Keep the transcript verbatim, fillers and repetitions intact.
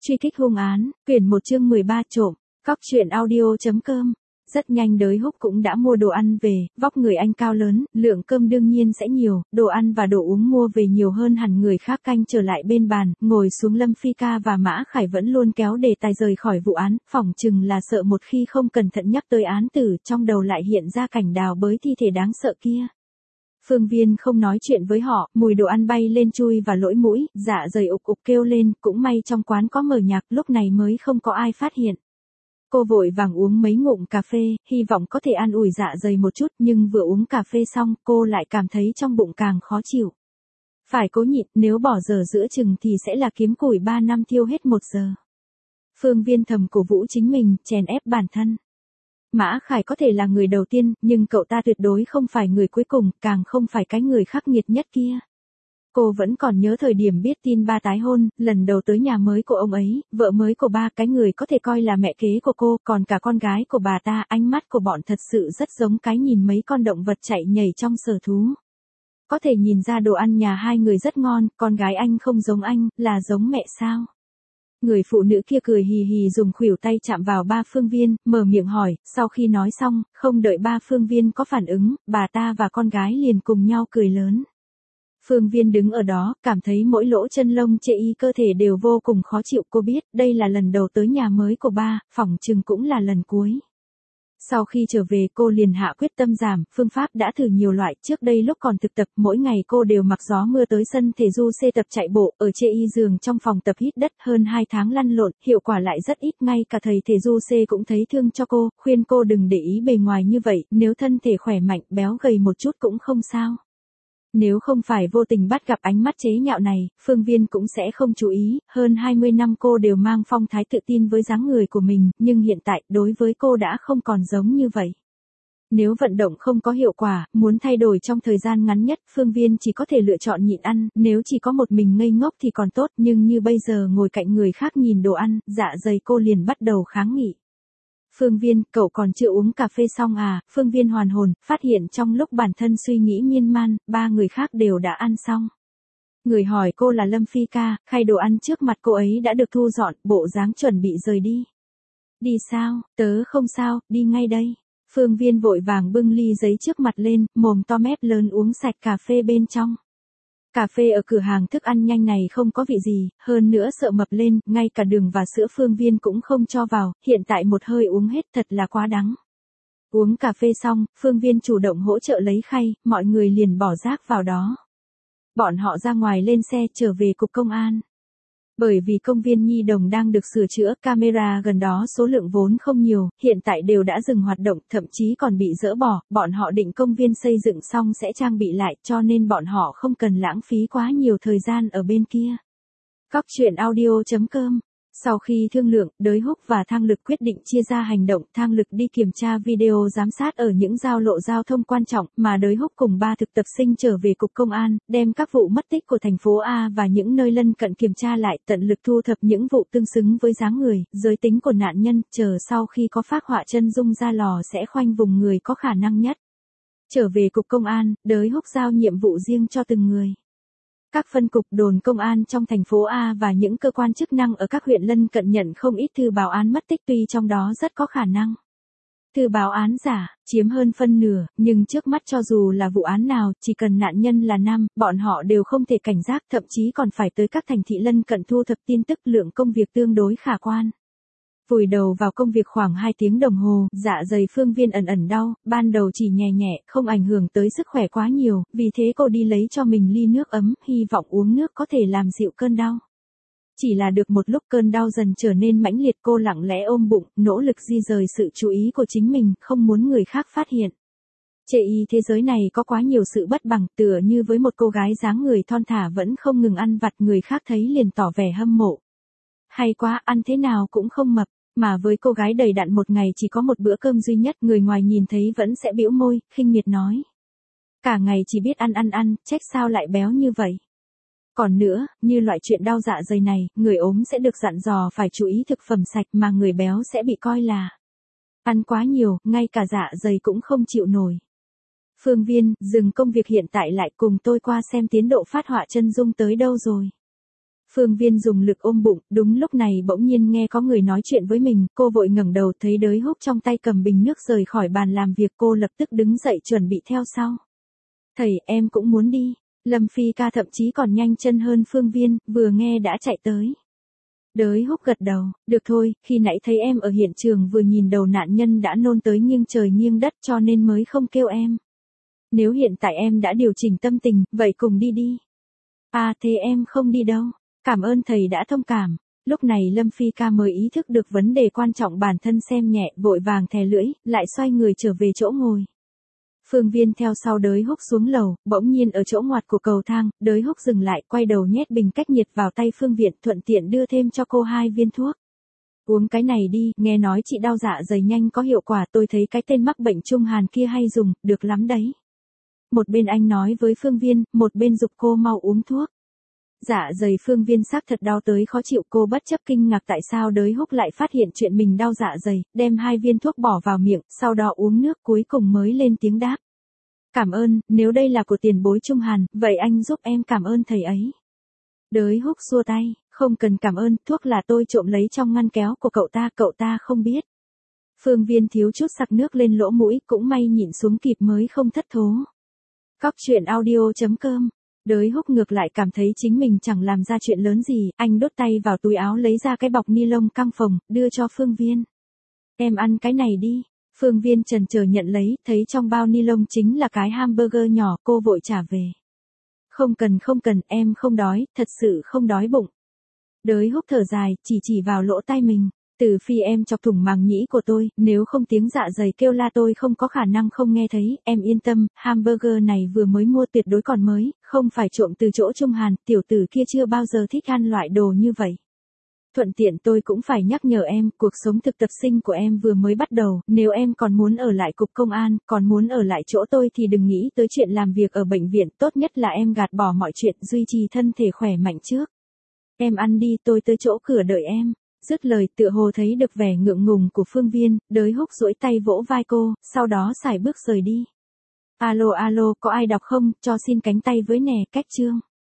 Truy kích hung án, quyển một chương mười ba trộm, cóc truyện audio.com. Rất nhanh Đới Húc cũng đã mua đồ ăn về, vóc người anh cao lớn, lượng cơm đương nhiên sẽ nhiều, đồ ăn và đồ uống mua về nhiều hơn hẳn người khác. Canh trở lại bên bàn, ngồi xuống Lâm Phi Ca và Mã Khải vẫn luôn kéo đề tài rời khỏi vụ án, phỏng chừng là sợ một khi không cẩn thận nhắc tới án tử, trong đầu lại hiện ra cảnh đào bới thi thể đáng sợ kia. Phương Viên không nói chuyện với họ, mùi đồ ăn bay lên chui và lỗ mũi, dạ dày ục ục kêu lên, cũng may trong quán có mở nhạc, lúc này mới không có ai phát hiện. Cô vội vàng uống mấy ngụm cà phê, hy vọng có thể an ủi dạ dày một chút, nhưng vừa uống cà phê xong, cô lại cảm thấy trong bụng càng khó chịu. Phải cố nhịn, nếu bỏ giờ giữa chừng thì sẽ là kiếm củi ba năm thiêu hết một giờ. Phương Viên thầm cổ vũ chính mình, chèn ép bản thân. Mã Khải có thể là người đầu tiên, nhưng cậu ta tuyệt đối không phải người cuối cùng, càng không phải cái người khắc nghiệt nhất kia. Cô vẫn còn nhớ thời điểm biết tin ba tái hôn, lần đầu tới nhà mới của ông ấy, vợ mới của ba, cái người có thể coi là mẹ kế của cô, còn cả con gái của bà ta, ánh mắt của bọn thật sự rất giống cái nhìn mấy con động vật chạy nhảy trong sở thú. Có thể nhìn ra đồ ăn nhà hai người rất ngon, con gái anh không giống anh, là giống mẹ sao? Người phụ nữ kia cười hì hì dùng khuỷu tay chạm vào ba Phương Viên, mở miệng hỏi, sau khi nói xong, không đợi ba Phương Viên có phản ứng, bà ta và con gái liền cùng nhau cười lớn. Phương Viên đứng ở đó, cảm thấy mỗi lỗ chân lông chệ y cơ thể đều vô cùng khó chịu. Cô biết, đây là lần đầu tới nhà mới của ba, phỏng chừng cũng là lần cuối. Sau khi trở về cô liền hạ quyết tâm giảm, phương pháp đã thử nhiều loại, trước đây lúc còn thực tập, mỗi ngày cô đều mặc gió mưa tới sân thể du xê tập chạy bộ, ở chê y giường trong phòng tập hít đất hơn hai tháng lăn lộn, hiệu quả lại rất ít, ngay cả thầy thể du xê cũng thấy thương cho cô, khuyên cô đừng để ý bề ngoài như vậy, nếu thân thể khỏe mạnh, béo gầy một chút cũng không sao. Nếu không phải vô tình bắt gặp ánh mắt chế nhạo này, Phương Viên cũng sẽ không chú ý, hơn hai mươi năm cô đều mang phong thái tự tin với dáng người của mình, nhưng hiện tại, đối với cô đã không còn giống như vậy. Nếu vận động không có hiệu quả, muốn thay đổi trong thời gian ngắn nhất, Phương Viên chỉ có thể lựa chọn nhịn ăn, nếu chỉ có một mình ngây ngốc thì còn tốt, nhưng như bây giờ ngồi cạnh người khác nhìn đồ ăn, dạ dày cô liền bắt đầu kháng nghị. Phương Viên, cậu còn chưa uống cà phê xong à? Phương Viên hoàn hồn, phát hiện trong lúc bản thân suy nghĩ miên man, ba người khác đều đã ăn xong. Người hỏi cô là Lâm Phi Ca, khay đồ ăn trước mặt cô ấy đã được thu dọn, bộ dáng chuẩn bị rời đi. Đi sao? Tớ không sao, đi ngay đây. Phương Viên vội vàng bưng ly giấy trước mặt lên, mồm to mép lớn uống sạch cà phê bên trong. Cà phê ở cửa hàng thức ăn nhanh này không có vị gì, hơn nữa sợ mập lên, ngay cả đường và sữa Phương Viên cũng không cho vào, hiện tại một hơi uống hết thật là quá đắng. Uống cà phê xong, Phương Viên chủ động hỗ trợ lấy khay, mọi người liền bỏ rác vào đó. Bọn họ ra ngoài lên xe trở về cục công an. Bởi vì công viên nhi đồng đang được sửa chữa, camera gần đó số lượng vốn không nhiều, hiện tại đều đã dừng hoạt động, thậm chí còn bị dỡ bỏ, bọn họ định công viên xây dựng xong sẽ trang bị lại, cho nên bọn họ không cần lãng phí quá nhiều thời gian ở bên kia. Cóc truyện audio.com. Sau khi thương lượng, Đới Húc và Thang Lực quyết định chia ra hành động, Thang Lực đi kiểm tra video giám sát ở những giao lộ giao thông quan trọng, mà Đới Húc cùng ba thực tập sinh trở về cục công an, đem các vụ mất tích của thành phố A và những nơi lân cận kiểm tra lại, tận lực thu thập những vụ tương xứng với dáng người, giới tính của nạn nhân, chờ sau khi có phác họa chân dung ra lò sẽ khoanh vùng người có khả năng nhất. Trở về cục công an, Đới Húc giao nhiệm vụ riêng cho từng người. Các phân cục đồn công an trong thành phố A và những cơ quan chức năng ở các huyện lân cận nhận không ít thư báo án mất tích, tuy trong đó rất có khả năng thư báo án giả, chiếm hơn phân nửa, nhưng trước mắt cho dù là vụ án nào, chỉ cần nạn nhân là nam, bọn họ đều không thể cảnh giác, thậm chí còn phải tới các thành thị lân cận thu thập tin tức, lượng công việc tương đối khả quan. Vùi đầu vào công việc khoảng hai tiếng đồng hồ, dạ dày Phương Viên ẩn ẩn đau, ban đầu chỉ nhẹ nhẹ, không ảnh hưởng tới sức khỏe quá nhiều, vì thế cô đi lấy cho mình ly nước ấm, hy vọng uống nước có thể làm dịu cơn đau. Chỉ là được một lúc cơn đau dần trở nên mãnh liệt, cô lặng lẽ ôm bụng, nỗ lực di rời sự chú ý của chính mình, không muốn người khác phát hiện. Chê y thế giới này có quá nhiều sự bất bằng, tựa như với một cô gái dáng người thon thả vẫn không ngừng ăn vặt, người khác thấy liền tỏ vẻ hâm mộ. Hay quá, ăn thế nào cũng không mập. Mà với cô gái đầy đặn một ngày chỉ có một bữa cơm duy nhất, người ngoài nhìn thấy vẫn sẽ bĩu môi, khinh miệt nói. Cả ngày chỉ biết ăn ăn ăn, trách sao lại béo như vậy. Còn nữa, như loại chuyện đau dạ dày này, người ốm sẽ được dặn dò phải chú ý thực phẩm sạch, mà người béo sẽ bị coi là ăn quá nhiều, ngay cả dạ dày cũng không chịu nổi. Phương Viên, dừng công việc hiện tại lại cùng tôi qua xem tiến độ phát họa chân dung tới đâu rồi. Phương Viên dùng lực ôm bụng, đúng lúc này bỗng nhiên nghe có người nói chuyện với mình, cô vội ngẩng đầu thấy Đới Húc trong tay cầm bình nước rời khỏi bàn làm việc, cô lập tức đứng dậy chuẩn bị theo sau. Thầy, em cũng muốn đi. Lâm Phi ca thậm chí còn nhanh chân hơn Phương Viên, vừa nghe đã chạy tới. Đới Húc gật đầu, được thôi, khi nãy thấy em ở hiện trường vừa nhìn đầu nạn nhân đã nôn tới nghiêng trời nghiêng đất cho nên mới không kêu em. Nếu hiện tại em đã điều chỉnh tâm tình, vậy cùng đi đi. À thế em không đi đâu. Cảm ơn thầy đã thông cảm. Lúc này Lâm Phi ca mới ý thức được vấn đề quan trọng bản thân xem nhẹ, vội vàng thè lưỡi, lại xoay người trở về chỗ ngồi. Phương Viên theo sau Đới Húc xuống lầu, bỗng nhiên ở chỗ ngoặt của cầu thang, Đới Húc dừng lại, quay đầu nhét bình cách nhiệt vào tay Phương Viện, thuận tiện đưa thêm cho cô hai viên thuốc. Uống cái này đi, nghe nói chị đau dạ dày nhanh có hiệu quả, tôi thấy cái tên mắc bệnh Trung Hàn kia hay dùng, được lắm đấy. Một bên anh nói với Phương Viên, một bên giục cô mau uống thuốc. Dạ dày Phương Viên xác thật đau tới khó chịu, cô bất chấp kinh ngạc tại sao Đới Húc lại phát hiện chuyện mình đau dạ dày, đem hai viên thuốc bỏ vào miệng, sau đó uống nước cuối cùng mới lên tiếng đáp. Cảm ơn, nếu đây là của tiền bối Trung Hàn, vậy anh giúp em cảm ơn thầy ấy. Đới Húc xua tay, không cần cảm ơn, thuốc là tôi trộm lấy trong ngăn kéo của cậu ta, cậu ta không biết. Phương Viên thiếu chút sặc nước lên lỗ mũi, cũng may nhịn xuống kịp mới không thất thố. Cóc truyện audio chấm com. Đới Húc ngược lại cảm thấy chính mình chẳng làm ra chuyện lớn gì, anh đút tay vào túi áo lấy ra cái bọc ni lông căng phồng, đưa cho Phương Viên. Em ăn cái này đi. Phương Viên chần chờ nhận lấy, thấy trong bao ni lông chính là cái hamburger nhỏ, cô vội trả về. Không cần không cần, em không đói, thật sự không đói bụng. Đới Húc thở dài, chỉ chỉ vào lỗ tai mình. Từ phi em chọc thủng màng nhĩ của tôi, nếu không tiếng dạ dày kêu la tôi không có khả năng không nghe thấy, em yên tâm, hamburger này vừa mới mua tuyệt đối còn mới, không phải trộm từ chỗ Trung Hàn, tiểu tử kia chưa bao giờ thích ăn loại đồ như vậy. Thuận tiện tôi cũng phải nhắc nhở em, cuộc sống thực tập sinh của em vừa mới bắt đầu, nếu em còn muốn ở lại cục công an, còn muốn ở lại chỗ tôi thì đừng nghĩ tới chuyện làm việc ở bệnh viện, tốt nhất là em gạt bỏ mọi chuyện, duy trì thân thể khỏe mạnh trước. Em ăn đi, tôi tới chỗ cửa đợi em. Dứt lời tựa hồ thấy được vẻ ngượng ngùng của Phương Viên, Đới Húc duỗi tay vỗ vai cô, sau đó sải bước rời đi. Alo alo, có ai đọc không, cho xin cánh tay với nè, cách chương.